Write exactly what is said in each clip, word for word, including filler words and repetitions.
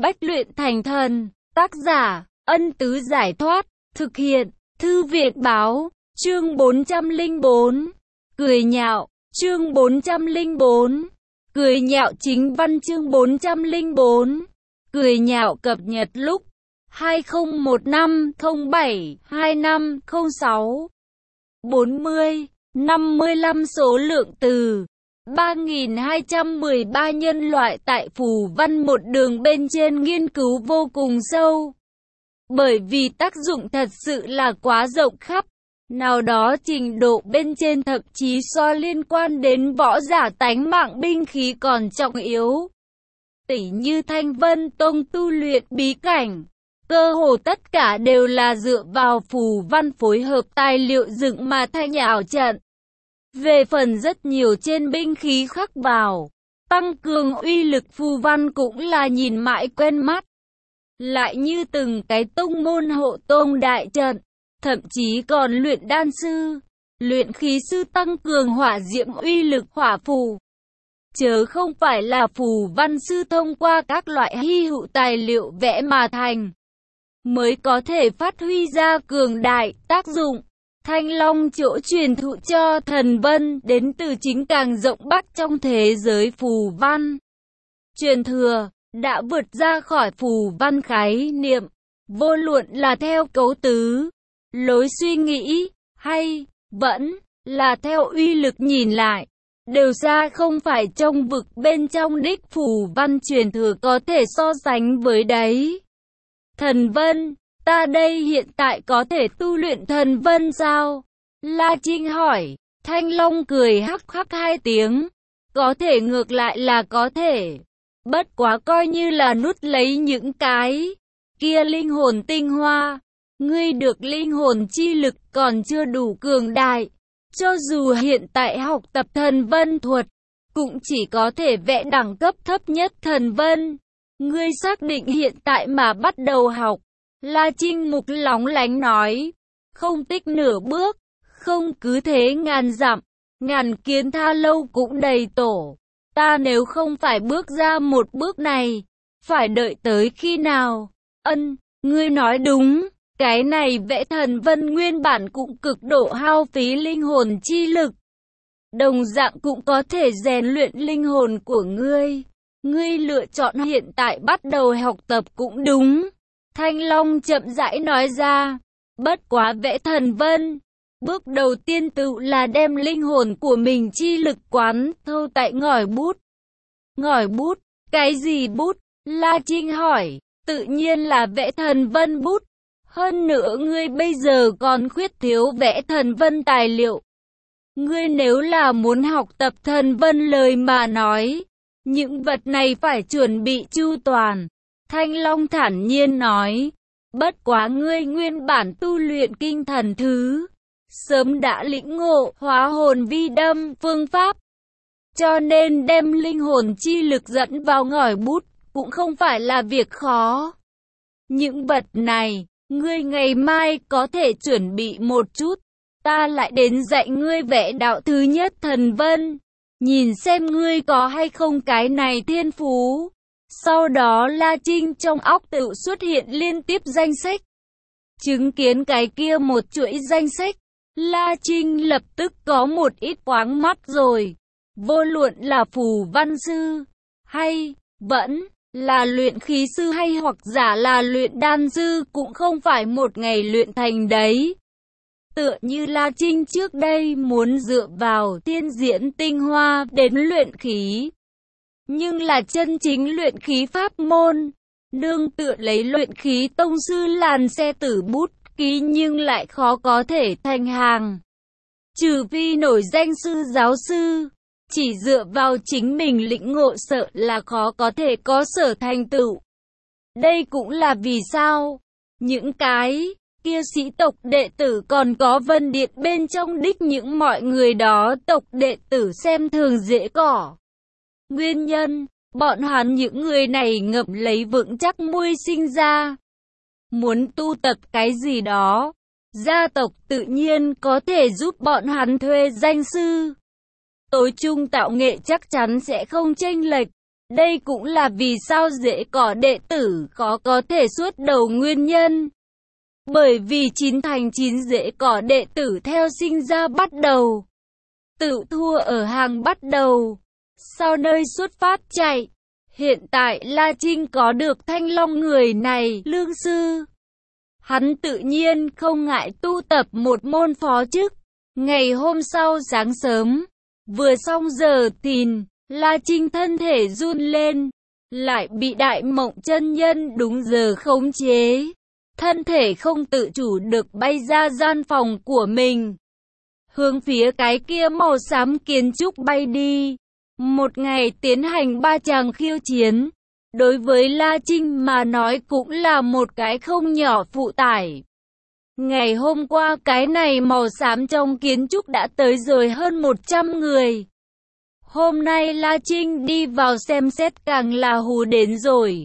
bách luyện thành thần. Tác giả, Ân Tứ Giải Thoát. Thực hiện, Thư Viện Báo. Chương bốn trăm lẻ bốn. Cười nhạo. Chương bốn trăm lẻ bốn. Cười nhạo chính văn. Chương bốn trăm lẻ bốn. Cười nhạo cập nhật lúc hai không một năm không bảy hai năm không sáu. bốn mươi, năm mươi lăm số lượng từ ba nghìn hai trăm mười ba nhân loại tại phù văn một đường bên trên nghiên cứu vô cùng sâu. Bởi vì tác dụng thật sự là quá rộng khắp, nào đó trình độ bên trên thậm chí so liên quan đến võ giả tánh mạng binh khí còn trọng yếu. Tỉ như Thanh Vân Tông tu luyện bí cảnh, cơ hồ tất cả đều là dựa vào phù văn phối hợp tài liệu dựng mà thành ảo trận. Về phần rất nhiều trên binh khí khắc vào, tăng cường uy lực phù văn cũng là nhìn mãi quen mắt. Lại như từng cái tông môn hộ tông đại trận, thậm chí còn luyện đan sư, luyện khí sư tăng cường hỏa diễm uy lực hỏa phù. Chớ không phải là phù văn sư thông qua các loại hy hữu tài liệu vẽ mà thành, mới có thể phát huy ra cường đại tác dụng. Thanh Long chỗ truyền thụ cho thần vân đến từ chính càng rộng bắc trong thế giới phù văn. Truyền thừa đã vượt ra khỏi phù văn khái niệm, vô luận là theo cấu tứ, lối suy nghĩ, hay vẫn là theo uy lực nhìn lại, đều xa không phải trong vực bên trong đích phù văn truyền thừa có thể so sánh với đấy. Thần vân, ta đây hiện tại có thể tu luyện thần vân sao? La Trinh hỏi. Thanh Long cười hắc hắc hai tiếng. Có thể, ngược lại là có thể. Bất quá coi như là nút lấy những cái kia linh hồn tinh hoa. Ngươi được linh hồn chi lực còn chưa đủ cường đại. Cho dù hiện tại học tập thần vân thuật, cũng chỉ có thể vẽ đẳng cấp thấp nhất thần vân. Ngươi xác định hiện tại mà bắt đầu học? La Trinh Mục lóng lánh nói. Không tích nửa bước, không cứ thế ngàn dặm, ngàn kiến tha lâu cũng đầy tổ. Ta nếu không phải bước ra một bước này, phải đợi tới khi nào? Ân, ngươi nói đúng, cái này vẽ thần vân nguyên bản cũng cực độ hao phí linh hồn chi lực. Đồng dạng cũng có thể rèn luyện linh hồn của ngươi. Ngươi lựa chọn hiện tại bắt đầu học tập cũng đúng. Thanh Long chậm rãi nói ra. Bất quá vẽ thần vân, bước đầu tiên tự là đem linh hồn của mình chi lực quán thâu tại ngòi bút. Ngòi bút? Cái gì bút? La Trinh hỏi. Tự nhiên là vẽ thần vân bút. Hơn nữa ngươi bây giờ còn khuyết thiếu vẽ thần vân tài liệu. Ngươi nếu là muốn học tập thần vân lời mà nói, những vật này phải chuẩn bị chu toàn. Thanh Long thản nhiên nói. Bất quá ngươi nguyên bản tu luyện kinh thần thứ, sớm đã lĩnh ngộ hóa hồn vi đâm phương pháp. Cho nên đem linh hồn chi lực dẫn vào ngòi bút, cũng không phải là việc khó. Những vật này, ngươi ngày mai có thể chuẩn bị một chút. Ta lại đến dạy ngươi vẽ đạo thứ nhất thần vân. Nhìn xem ngươi có hay không cái này thiên phú. Sau đó La Trinh trong óc tự xuất hiện liên tiếp danh sách. Chứng kiến cái kia một chuỗi danh sách, La Trinh lập tức có một ít quáng mắt rồi. Vô luận là phù văn sư, hay vẫn là luyện khí sư hay hoặc giả là luyện đan sư cũng không phải một ngày luyện thành đấy. Tựa như La Trinh trước đây muốn dựa vào tiên diễn tinh hoa đến luyện khí. Nhưng là chân chính luyện khí pháp môn, nương tựa lấy luyện khí tông sư làn xe tử bút ký nhưng lại khó có thể thành hàng. Trừ phi nổi danh sư giáo sư, chỉ dựa vào chính mình lĩnh ngộ sợ là khó có thể có sở thành tựu. Đây cũng là vì sao những cái kia sĩ tộc đệ tử còn có Vân Điện bên trong đích những mọi người đó tộc đệ tử xem thường dễ cỏ. Nguyên nhân, bọn hắn những người này ngậm lấy vững chắc môi sinh ra. Muốn tu tập cái gì đó, gia tộc tự nhiên có thể giúp bọn hắn thuê danh sư. Tối trung tạo nghệ chắc chắn sẽ không chênh lệch. Đây cũng là vì sao dễ có đệ tử khó có thể xuất đầu nguyên nhân. Bởi vì chín thành chín dễ có đệ tử theo sinh ra bắt đầu tự thua ở hàng bắt đầu, sau nơi xuất phát chạy. Hiện tại La Trinh có được Thanh Long người này, lương sư. Hắn tự nhiên không ngại tu tập một môn phó chức. Ngày hôm sau sáng sớm, vừa xong giờ thìn, La Trinh thân thể run lên, lại bị Đại Mộng chân nhân đúng giờ khống chế. Thân thể không tự chủ được bay ra gian phòng của mình, hướng phía cái kia màu xám kiến trúc bay đi. Một ngày tiến hành ba chàng khiêu chiến, đối với La Trinh mà nói cũng là một cái không nhỏ phụ tải. Ngày hôm qua cái này màu xám trong kiến trúc đã tới rồi hơn một trăm người. Hôm nay La Trinh đi vào xem xét càng là hù đến rồi.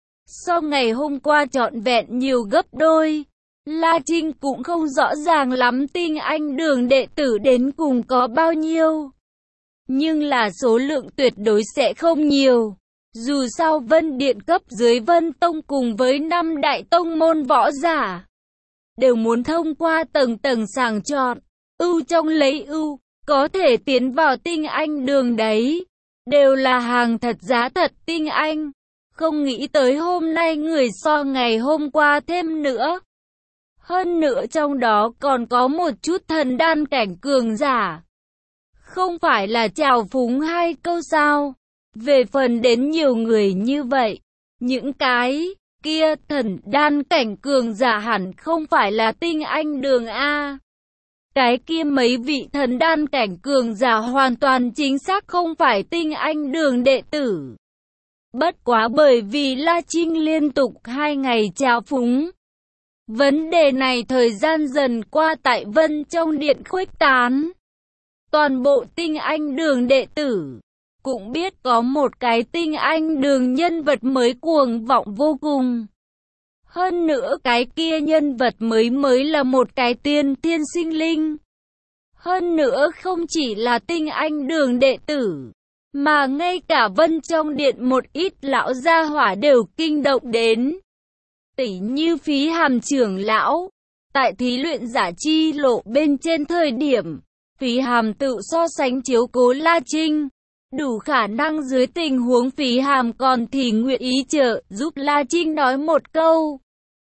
So ngày hôm qua trọn vẹn nhiều gấp đôi. La Trinh cũng không rõ ràng lắm Tinh Anh Đường đệ tử đến cùng có bao nhiêu, nhưng là số lượng tuyệt đối sẽ không nhiều. Dù sao Vân Điện cấp dưới Vân Tông cùng với năm đại tông môn võ giả đều muốn thông qua tầng tầng sàng chọn, ưu trong lấy ưu, có thể tiến vào Tinh Anh Đường đấy, đều là hàng thật giá thật tinh anh. Không nghĩ tới hôm nay người so ngày hôm qua thêm nữa. Hơn nữa trong đó còn có một chút thần đan cảnh cường giả. Không phải là trào phúng hai câu sao? Về phần đến nhiều người như vậy, những cái kia thần đan cảnh cường giả hẳn không phải là Tinh Anh Đường A. Cái kia mấy vị thần đan cảnh cường giả hoàn toàn chính xác không phải Tinh Anh Đường đệ tử. Bất quá bởi vì La Trinh liên tục hai ngày trào phúng, vấn đề này thời gian dần qua tại Vân trong điện khuếch tán. Toàn bộ Tinh Anh Đường đệ tử cũng biết có một cái Tinh Anh Đường nhân vật mới cuồng vọng vô cùng. Hơn nữa cái kia nhân vật mới mới là một cái tiên thiên sinh linh. Hơn nữa không chỉ là Tinh Anh Đường đệ tử, mà ngay cả Vân trong điện một ít lão gia hỏa đều kinh động đến. Tỉ như Phí Hàm trưởng lão, tại thí luyện giả chi lộ bên trên thời điểm, Phí Hàm tự so sánh chiếu cố La Trinh. Đủ khả năng dưới tình huống Phí Hàm còn thì nguyện ý trợ giúp La Trinh nói một câu.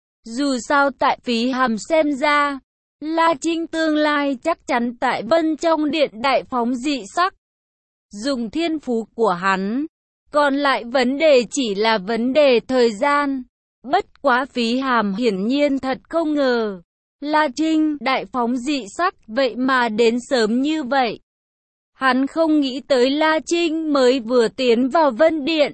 Dù sao tại Phí Hàm xem ra, La Trinh tương lai chắc chắn tại Vân trong điện đại phóng dị sắc. Dùng thiên phú của hắn, còn lại vấn đề chỉ là vấn đề thời gian. Bất quá Phí Hàm hiển nhiên thật không ngờ, La Trinh đại phóng dị sắc vậy mà đến sớm như vậy. Hắn không nghĩ tới La Trinh mới vừa tiến vào Vân Điện,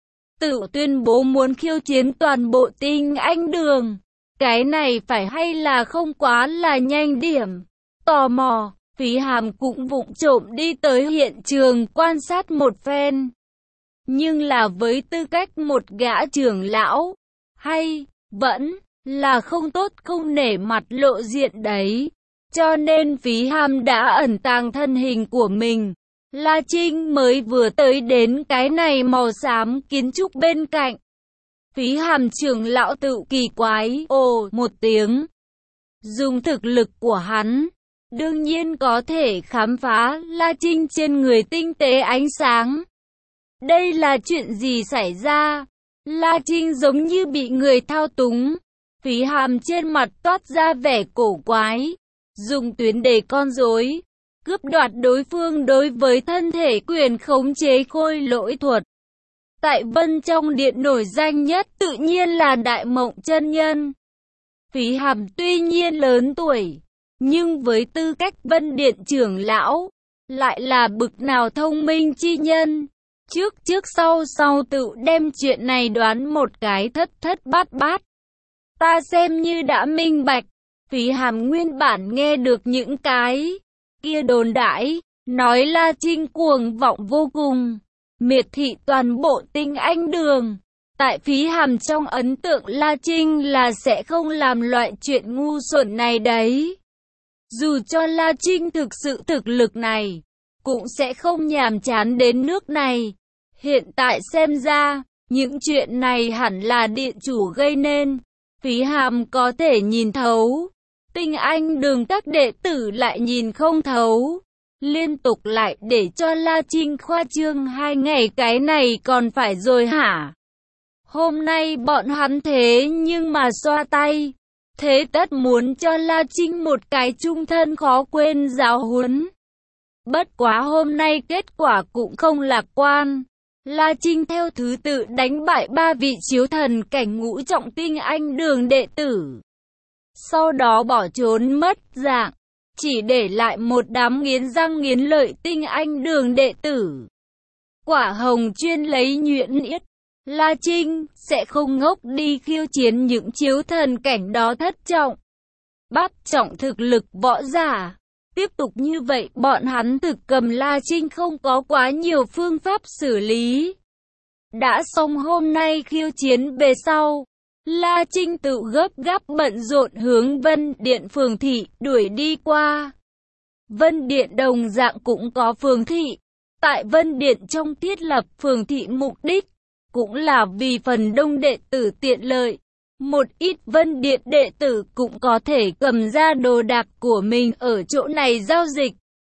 tự tuyên bố muốn khiêu chiến toàn bộ Tinh Anh Đường. Cái này phải hay là không quá là nhanh điểm. Tò mò, Phí Hàm cũng vụng trộm đi tới hiện trường quan sát một phen. Nhưng là với tư cách một gã trưởng lão, hay vẫn là không tốt không nể mặt lộ diện đấy. Cho nên Phí Hàm đã ẩn tàng thân hình của mình. La Trinh mới vừa tới đến cái này màu xám kiến trúc bên cạnh. Phí Hàm trưởng lão tự kỳ quái ồ một tiếng. Dùng thực lực của hắn, đương nhiên có thể khám phá La Trinh trên người tinh tế ánh sáng. Đây là chuyện gì xảy ra? La Trinh giống như bị người thao túng. Phí Hàm trên mặt toát ra vẻ cổ quái, dùng tuyến đề con rối, cướp đoạt đối phương đối với thân thể quyền khống chế khôi lỗi thuật. Tại Vân trong điện nổi danh nhất tự nhiên là Đại Mộng chân nhân. Phí Hàm tuy nhiên lớn tuổi, nhưng với tư cách Vân Điện trưởng lão, lại là bực nào thông minh chi nhân. Trước trước sau sau tự đem chuyện này đoán một cái thất thất bát bát. Ta xem như đã minh bạch. Phí Hàm nguyên bản nghe được những cái kia đồn đãi, nói La Trinh cuồng vọng vô cùng, miệt thị toàn bộ Tinh Anh Đường. Tại Phí Hàm trong ấn tượng La Trinh là sẽ không làm loại chuyện ngu xuẩn này đấy. Dù cho La Trinh thực sự thực lực này, cũng sẽ không nhàm chán đến nước này. Hiện tại xem ra, những chuyện này hẳn là điện chủ gây nên. Phí Hàm có thể nhìn thấu, Tinh Anh Đường các đệ tử lại nhìn không thấu. Liên tục lại để cho La Trinh khoa trương hai ngày, cái này còn phải rồi hả? Hôm nay bọn hắn thế nhưng mà xoa tay, thế tất muốn cho La Trinh một cái chung thân khó quên giáo huấn. Bất quá hôm nay kết quả cũng không lạc quan. La Trinh theo thứ tự đánh bại ba vị chiếu thần cảnh ngũ trọng Tinh Anh Đường đệ tử. Sau đó bỏ trốn mất dạng, chỉ để lại một đám nghiến răng nghiến lợi Tinh Anh Đường đệ tử. Quả hồng chuyên lấy nhuyễn yết, La Trinh sẽ không ngốc đi khiêu chiến những chiếu thần cảnh đó thất trọng, bát trọng thực lực võ giả. Tiếp tục như vậy bọn hắn thực cầm La Trinh không có quá nhiều phương pháp xử lý. Đã xong hôm nay khiêu chiến về sau, La Trinh tự gấp gáp bận rộn hướng Vân Điện phường thị đuổi đi qua. Vân Điện đồng dạng cũng có phường thị. Tại Vân Điện trong thiết lập phường thị mục đích cũng là vì phần đông đệ tử tiện lợi. Một ít Vân Điện đệ tử cũng có thể cầm ra đồ đạc của mình ở chỗ này giao dịch.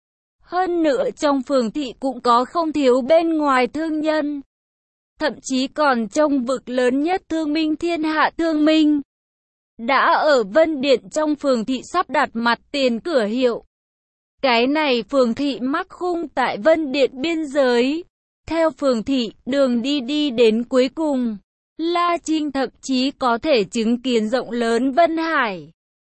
Hơn nữa trong phường thị cũng có không thiếu bên ngoài thương nhân. Thậm chí còn trong vực lớn nhất Thương Minh Thiên Hạ Thương Minh đã ở Vân Điện trong phường thị sắp đặt mặt tiền cửa hiệu. Cái này phường thị mắc khung tại Vân Điện biên giới. Theo phường thị, đường đi đi đến cuối cùng, La Trinh thậm chí có thể chứng kiến rộng lớn Vân Hải.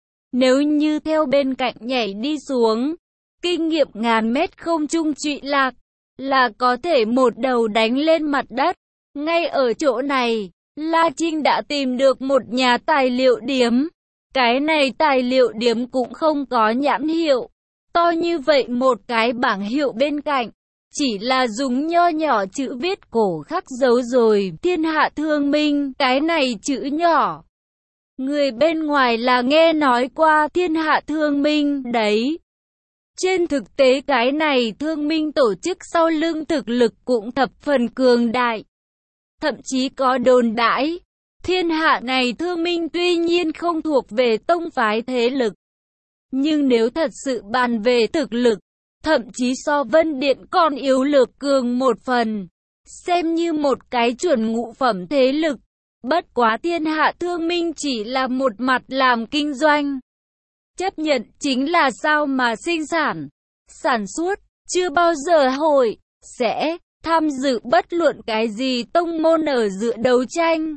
Nếu như theo bên cạnh nhảy đi xuống, kinh nghiệm ngàn mét không trung trụy lạc, là có thể một đầu đánh lên mặt đất. Ngay ở chỗ này, La Trinh đã tìm được một nhà tài liệu điếm. Cái này tài liệu điếm cũng không có nhãn hiệu. To như vậy một cái bảng hiệu bên cạnh, chỉ là dùng nho nhỏ chữ viết cổ khắc dấu rồi, Thiên Hạ Thương Minh, cái này chữ nhỏ. Người bên ngoài là nghe nói qua Thiên Hạ Thương Minh, đấy. Trên thực tế cái này Thương Minh tổ chức sau lưng thực lực cũng thập phần cường đại. Thậm chí có đồn đãi, thiên hạ này Thương Minh tuy nhiên không thuộc về tông phái thế lực. Nhưng nếu thật sự bàn về thực lực, thậm chí so Vân Điện còn yếu lược cường một phần, xem như một cái chuẩn ngũ phẩm thế lực. Bất quá thiên hạ Thương Minh chỉ là một mặt làm kinh doanh. Chấp nhận chính là sao mà sinh sản, sản xuất, chưa bao giờ hội, sẽ tham dự bất luận cái gì tông môn ở giữa đấu tranh.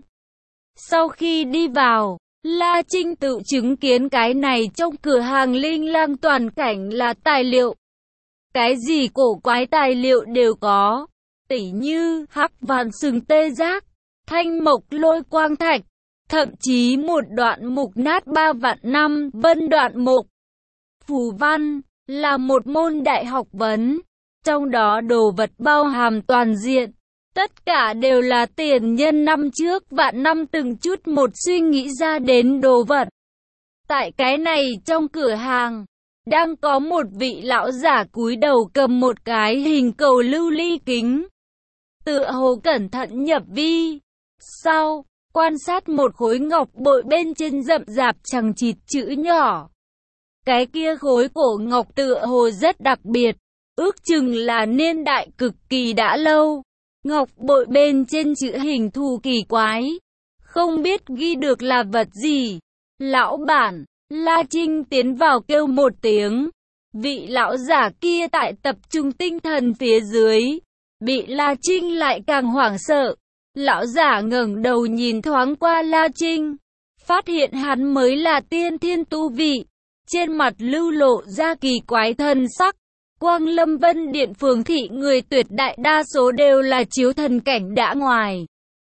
Sau khi đi vào, La Trinh tự chứng kiến cái này trong cửa hàng linh lang toàn cảnh là tài liệu. Cái gì cổ quái tài liệu đều có, tỉ như hắc vàng sừng tê giác, thanh mộc lôi quang thạch, thậm chí một đoạn mục nát ba vạn năm vân đoạn mục. Phù văn là một môn đại học vấn, trong đó đồ vật bao hàm toàn diện. Tất cả đều là tiền nhân năm trước vạn năm từng chút một suy nghĩ ra đến đồ vật. Tại cái này trong cửa hàng, đang có một vị lão giả cúi đầu cầm một cái hình cầu lưu ly kính. Tựa hồ cẩn thận nhập vi. Sau, quan sát một khối ngọc bội bên trên rậm rạp chằng chịt chữ nhỏ. Cái kia khối cổ ngọc tựa hồ rất đặc biệt, ước chừng là niên đại cực kỳ đã lâu. Ngọc bội bên trên chữ hình thù kỳ quái, không biết ghi được là vật gì. Lão bản, La Trinh tiến vào kêu một tiếng. Vị lão giả kia tại tập trung tinh thần phía dưới, bị La Trinh lại càng hoảng sợ. Lão giả ngẩng đầu nhìn thoáng qua La Trinh, phát hiện hắn mới là tiên thiên tu vị. Trên mặt lưu lộ ra kỳ quái thần sắc. Quang Lâm Vân Điện phường thị người tuyệt đại đa số đều là chiếu thần cảnh đã ngoài.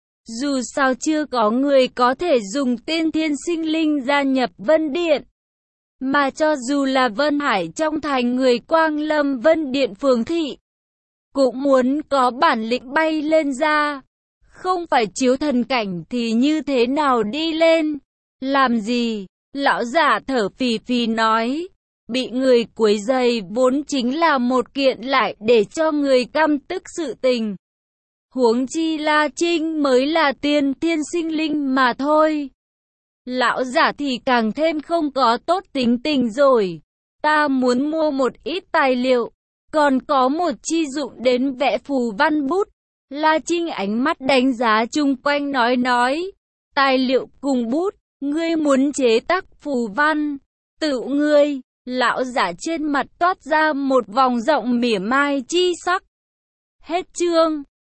Dù sao chưa có người có thể dùng tiên thiên sinh linh gia nhập Vân Điện. Mà cho dù là Vân Hải trong thành người Quang Lâm Vân Điện phường thị, cũng muốn có bản lĩnh bay lên ra. Không phải chiếu thần cảnh thì như thế nào đi lên? Làm gì? Lão giả thở phì phì nói. Bị người quấy rầy vốn chính là một kiện lại để cho người căm tức sự tình. Huống chi La Trinh mới là tiên thiên sinh linh mà thôi. Lão giả thì càng thêm không có tốt tính tình rồi. Ta muốn mua một ít tài liệu, còn có một chi dụng đến vẽ phù văn bút. La Trinh ánh mắt đánh giá chung quanh nói nói. Tài liệu cùng bút, ngươi muốn chế tác phù văn, tự ngươi. Lão giả trên mặt toát ra một vòng rộng mỉa mai chi sắc. Hết chương.